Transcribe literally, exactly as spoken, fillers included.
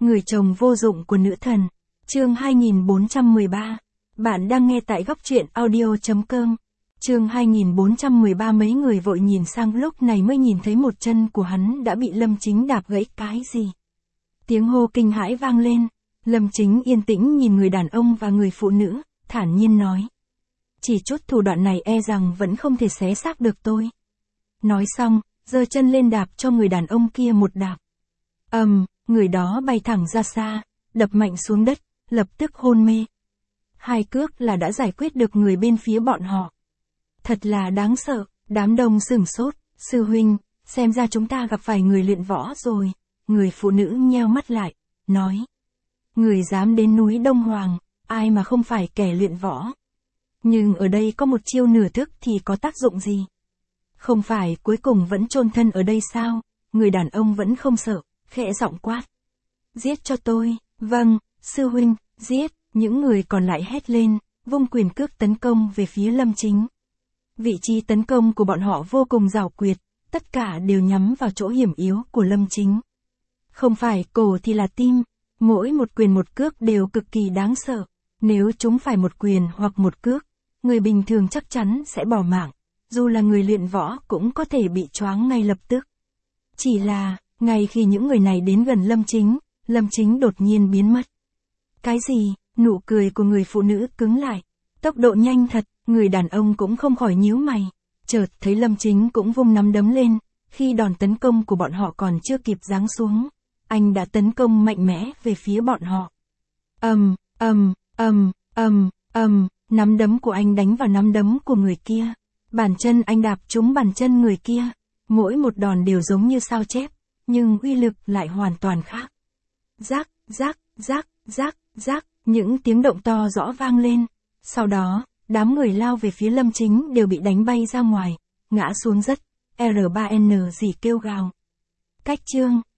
Người chồng vô dụng của nữ thần. Chương hai nghìn bốn trăm mười ba. Bạn đang nghe tại góc truyện audio chấm com. Chương hai nghìn bốn trăm mười ba. Mấy người vội nhìn sang, lúc này mới nhìn thấy một chân của hắn đã bị Lâm Chính đạp gãy. Cái gì? Tiếng hô kinh hãi vang lên. Lâm Chính yên tĩnh nhìn người đàn ông và người phụ nữ, thản nhiên nói. Chỉ chút thủ đoạn này e rằng vẫn không thể xé xác được tôi. Nói xong, giơ chân lên đạp cho người đàn ông kia một đạp. Ầm, um, người đó bay thẳng ra xa, đập mạnh xuống đất, lập tức hôn mê. Hai cước là đã giải quyết được người bên phía bọn họ. Thật là đáng sợ, đám đông sửng sốt. Sư huynh, xem ra chúng ta gặp phải người luyện võ rồi. Người phụ nữ nheo mắt lại, nói. Người dám đến núi Đông Hoàng, ai mà không phải kẻ luyện võ. Nhưng ở đây có một chiêu nửa thức thì có tác dụng gì? Không phải cuối cùng vẫn chôn thân ở đây sao? Người đàn ông vẫn không sợ, khẽ giọng quát. Giết cho tôi. Vâng, sư huynh, giết. Những người còn lại hét lên, vung quyền cước tấn công về phía Lâm Chính. Vị trí tấn công của bọn họ vô cùng giảo quyệt, tất cả đều nhắm vào chỗ hiểm yếu của Lâm Chính. Không phải cổ thì là tim, mỗi một quyền một cước đều cực kỳ đáng sợ. Nếu chúng phải một quyền hoặc một cước, người bình thường chắc chắn sẽ bỏ mạng, dù là người luyện võ cũng có thể bị choáng ngay lập tức. Chỉ là, ngay khi những người này đến gần Lâm Chính, Lâm Chính đột nhiên biến mất. Cái gì? Nụ cười của người phụ nữ cứng lại. Tốc độ nhanh thật, người đàn ông cũng không khỏi nhíu mày. Chợt thấy Lâm Chính cũng vung nắm đấm lên, khi đòn tấn công của bọn họ còn chưa kịp giáng xuống, anh đã tấn công mạnh mẽ về phía bọn họ. Ầm, ầm, ầm, ầm, ầm, nắm đấm của anh đánh vào nắm đấm của người kia. Bàn chân anh đạp trúng bàn chân người kia. Mỗi một đòn đều giống như sao chép, nhưng uy lực lại hoàn toàn khác. Rác, rác, rác, rác, rác, những tiếng động to rõ vang lên. Sau đó, đám người lao về phía Lâm Chính đều bị đánh bay ra ngoài, ngã xuống đất. R ba N gì kêu gào. Cách chương.